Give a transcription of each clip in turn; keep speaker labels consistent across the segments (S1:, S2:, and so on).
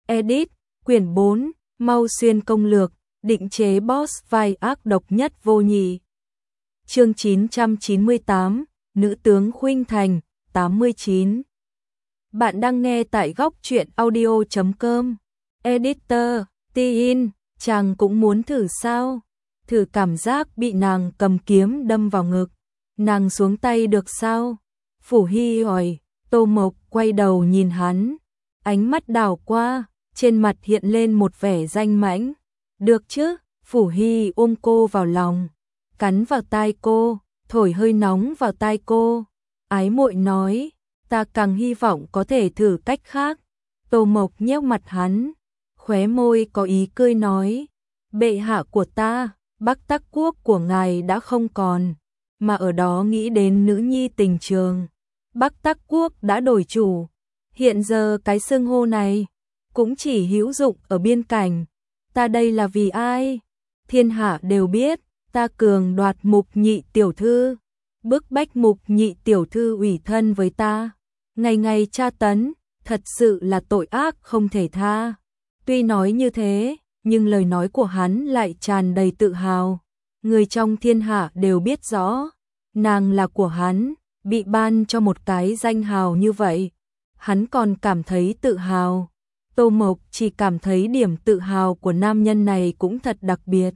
S1: Edit, quyển 4, Mau Xuyên công lược, định chế boss vai ác độc nhất vô nhị. Chương 998, Nữ tướng Khuynh Thành, 89. Bạn đang nghe tại góc truyện audio.com. Editor, Tin, chàng cũng muốn thử sao? Thử cảm giác bị nàng cầm kiếm đâm vào ngực. Nàng xuống tay được sao? Phủ Hy hỏi. Tô Mộc quay đầu nhìn hắn, ánh mắt đảo qua, trên mặt hiện lên một vẻ danh mãnh. Được chứ? Phủ Hy ôm cô vào lòng, cắn vào tai cô, thổi hơi nóng vào tai cô. Ái muội nói, ta càng hy vọng có thể thử cách khác. Tô Mộc nhéo mặt hắn, khóe môi có ý cười nói, bệ hạ của ta, Bắc Tắc Quốc của ngài đã không còn, mà ở đó nghĩ đến nữ nhi Tình Trường. Bắc Tắc Quốc đã đổi chủ, hiện giờ cái xưng hô này cũng chỉ hữu dụng ở biên cảnh. Ta đây là vì ai? Thiên hạ đều biết, ta cường đoạt Mục Nhị tiểu thư, bức bách Mục Nhị tiểu thư ủy thân với ta, ngày ngày tra tấn, thật sự là tội ác không thể tha. Tuy nói như thế, nhưng lời nói của hắn lại tràn đầy tự hào. Người trong thiên hạ đều biết rõ, nàng là của hắn, bị ban cho một cái danh hào như vậy, hắn còn cảm thấy tự hào. Tô Mộc chỉ cảm thấy điểm tự hào của nam nhân này cũng thật đặc biệt.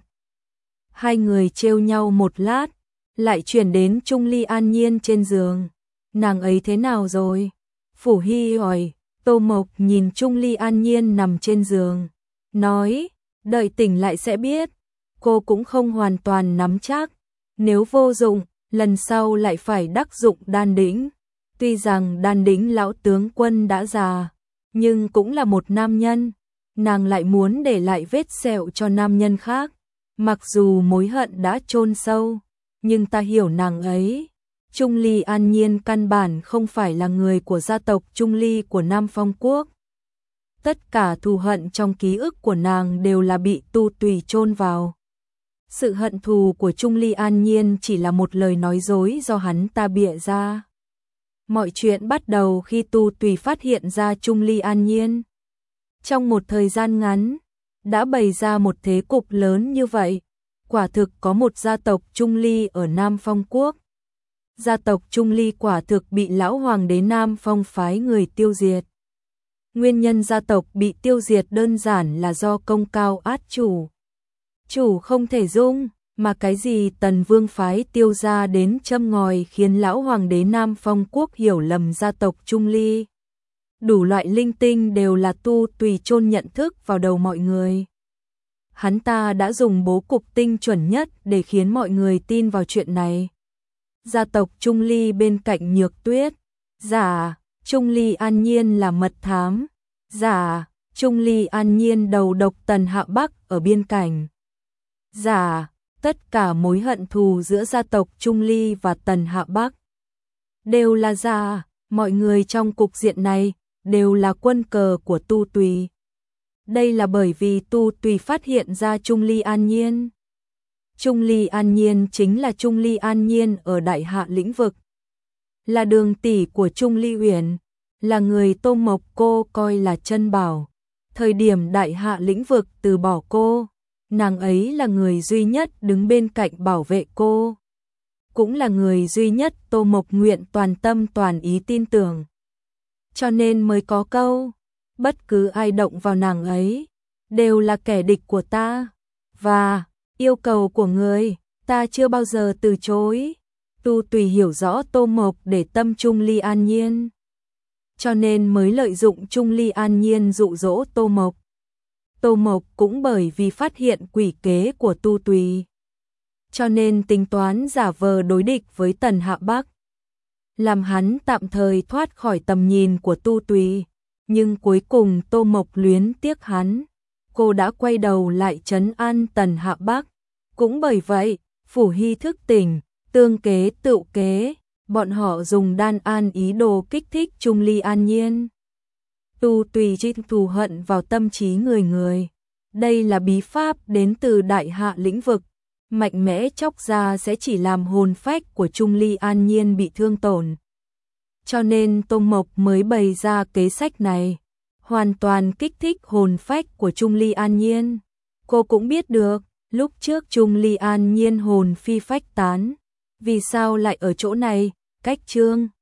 S1: Hai người trêu nhau một lát, lại chuyển đến Trung Ly An Nhiên trên giường. Nàng ấy thế nào rồi? Phủ Hy hỏi. Tô Mộc nhìn Trung Ly An Nhiên nằm trên giường, nói, đợi tỉnh lại sẽ biết. Cô cũng không hoàn toàn nắm chắc, nếu vô dụng, lần sau lại phải đắc dụng Đan Đĩnh. Tuy rằng Đan Đĩnh lão tướng quân đã già, nhưng cũng là một nam nhân, nàng lại muốn để lại vết sẹo cho nam nhân khác. Mặc dù mối hận đã chôn sâu, nhưng ta hiểu nàng ấy. Trung Ly An Nhiên căn bản không phải là người của gia tộc Trung Ly của Nam Phong Quốc. Tất cả thù hận trong ký ức của nàng đều là bị Tu Tùy chôn vào. Sự hận thù của Trung Ly An Nhiên chỉ là một lời nói dối do hắn ta bịa ra. Mọi chuyện bắt đầu khi Tu Tùy phát hiện ra Trung Ly An Nhiên. Trong một thời gian ngắn, đã bày ra một thế cục lớn như vậy. Quả thực có một gia tộc Trung Ly ở Nam Phong Quốc. Gia tộc Trung Ly quả thực bị lão hoàng đế Nam Phong phái người tiêu diệt. Nguyên nhân gia tộc bị tiêu diệt đơn giản là do công cao át chủ. Chủ không thể dung, mà cái gì Tần Vương phái tiêu ra đến châm ngòi khiến lão hoàng đế Nam Phong Quốc hiểu lầm gia tộc Trung Ly. Đủ loại linh tinh đều là Tu Tùy chôn nhận thức vào đầu mọi người. Hắn ta đã dùng bố cục tinh chuẩn nhất để khiến mọi người tin vào chuyện này. Gia tộc Trung Ly bên cạnh Nhược Tuyết, giả Trung Ly An Nhiên là mật thám, giả Trung Ly An Nhiên đầu độc Tần Hạ Bắc ở biên cảnh, giả tất cả mối hận thù giữa gia tộc Trung Ly và Tần Hạ Bắc đều là giả. Mọi người trong cục diện này đều là quân cờ của Tu Tùy. Đây là bởi vì Tu Tùy phát hiện ra Trung Ly An Nhiên. Trung Ly An Nhiên chính là Trung Ly An Nhiên ở Đại Hạ lĩnh vực, là đường tỷ của Trung Ly Uyển, là người Tô Mộc cô coi là chân bảo. Thời điểm Đại Hạ lĩnh vực từ bỏ cô, nàng ấy là người duy nhất đứng bên cạnh bảo vệ cô, cũng là người duy nhất Tô Mộc nguyện toàn tâm toàn ý tin tưởng. Cho nên mới có câu, bất cứ ai động vào nàng ấy đều là kẻ địch của ta, và yêu cầu của người, ta chưa bao giờ từ chối. Tu Tùy hiểu rõ Tô Mộc để tâm Trung Ly An Nhiên, cho nên mới lợi dụng Trung Ly An Nhiên dụ dỗ Tô Mộc. Tô Mộc cũng bởi vì phát hiện quỷ kế của Tu Tùy, cho nên tính toán giả vờ đối địch với Tần Hạ Bắc, làm hắn tạm thời thoát khỏi tầm nhìn của Tu Tùy. Nhưng cuối cùng Tô Mộc luyến tiếc hắn, cô đã quay đầu lại trấn an Tần Hạ Bắc. Cũng bởi vậy, Phủ Hy thức tỉnh, tương kế tựu kế, bọn họ dùng đan an ý đồ kích thích Trung Ly An Nhiên. Tu Tùy trích thù hận vào tâm trí người người. Đây là bí pháp đến từ Đại Hạ lĩnh vực, mạnh mẽ chóc ra sẽ chỉ làm hồn phách của Trung Ly An Nhiên bị thương tổn. Cho nên Tô Mộc mới bày ra kế sách này. hoàn toàn kích thích hồn phách của Trung Ly An Nhiên. Cô cũng biết được, lúc trước Trung Ly An Nhiên hồn phi phách tán, vì sao lại ở chỗ này, cách Trương